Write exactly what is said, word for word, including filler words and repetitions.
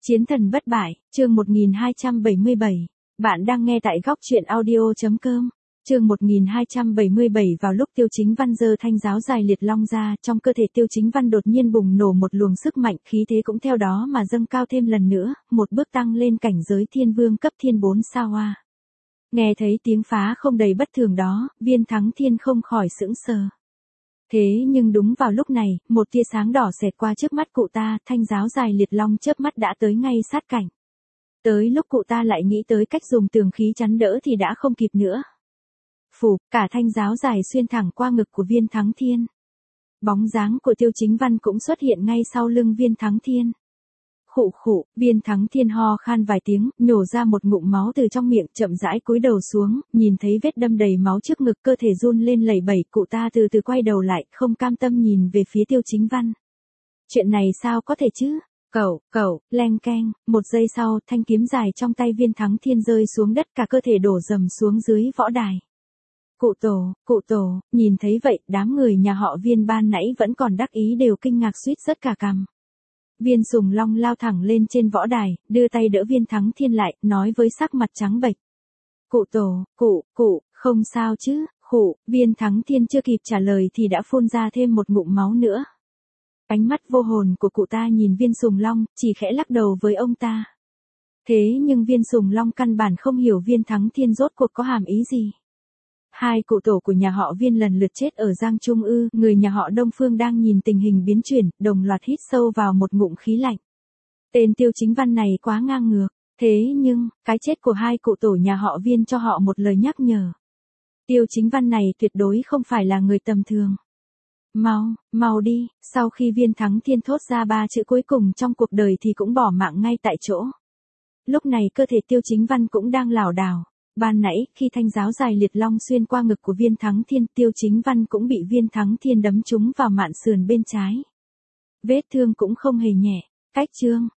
Chiến thần bất bại, chương một nghìn hai trăm bảy mươi bảy. Bạn đang nghe tại góc truyện audio.com. Chương một nghìn hai trăm bảy mươi bảy. Vào lúc Tiêu Chính Văn giơ thanh giáo dài liệt long ra, trong cơ thể Tiêu Chính Văn đột nhiên bùng nổ một luồng sức mạnh, khí thế cũng theo đó mà dâng cao thêm lần nữa, một bước tăng lên cảnh giới thiên vương cấp thiên bốn sao hoa. Nghe thấy tiếng phá không đầy bất thường đó, Viên Thắng Thiên không khỏi sững sờ. Thế nhưng đúng vào lúc này, một tia sáng đỏ xẹt qua trước mắt cụ ta, thanh giáo dài liệt long chớp mắt đã tới ngay sát cảnh. Tới lúc cụ ta lại nghĩ tới cách dùng tường khí chắn đỡ thì đã không kịp nữa. Phủ, cả thanh giáo dài xuyên thẳng qua ngực của Viên Thắng Thiên. Bóng dáng của Tiêu Chính Văn cũng xuất hiện ngay sau lưng Viên Thắng Thiên. Khụ khụ, Viên Thắng Thiên ho khan vài tiếng, nhổ ra một ngụm máu từ trong miệng, chậm rãi cúi đầu xuống, nhìn thấy vết đâm đầy máu trước ngực, cơ thể run lên lẩy bẩy, cụ ta từ từ quay đầu lại, không cam tâm nhìn về phía Tiêu Chính Văn. Chuyện này sao có thể chứ? Cẩu, cẩu, leng keng, một giây sau, thanh kiếm dài trong tay Viên Thắng Thiên rơi xuống đất, cả cơ thể đổ dầm xuống dưới võ đài. Cụ tổ, cụ tổ, nhìn thấy vậy, đám người nhà họ Viên ban nãy vẫn còn đắc ý đều kinh ngạc suýt rớt cả cằm. Viên Sùng Long lao thẳng lên trên võ đài, đưa tay đỡ Viên Thắng Thiên lại, nói với sắc mặt trắng bệch. Cụ tổ, cụ, cụ, không sao chứ, khụ, Viên Thắng Thiên chưa kịp trả lời thì đã phun ra thêm một ngụm máu nữa. Ánh mắt vô hồn của cụ ta nhìn Viên Sùng Long, chỉ khẽ lắc đầu với ông ta. Thế nhưng Viên Sùng Long căn bản không hiểu Viên Thắng Thiên rốt cuộc có hàm ý gì. Hai cụ tổ của nhà họ Viên lần lượt chết ở Giang Trung ư, người nhà họ Đông Phương đang nhìn tình hình biến chuyển, đồng loạt hít sâu vào một ngụm khí lạnh. Tên Tiêu Chính Văn này quá ngang ngược, thế nhưng, cái chết của hai cụ tổ nhà họ Viên cho họ một lời nhắc nhở. Tiêu Chính Văn này tuyệt đối không phải là người tầm thường. Mau, mau đi, sau khi Viên Thắng Thiên thốt ra ba chữ cuối cùng trong cuộc đời thì cũng bỏ mạng ngay tại chỗ. Lúc này cơ thể Tiêu Chính Văn cũng đang lảo đảo. Ban nãy, khi thanh giáo dài liệt long xuyên qua ngực của Viên Thắng Thiên, Tiêu Chính Văn cũng bị Viên Thắng Thiên đấm trúng vào mạn sườn bên trái. Vết thương cũng không hề nhẹ. Cách chương,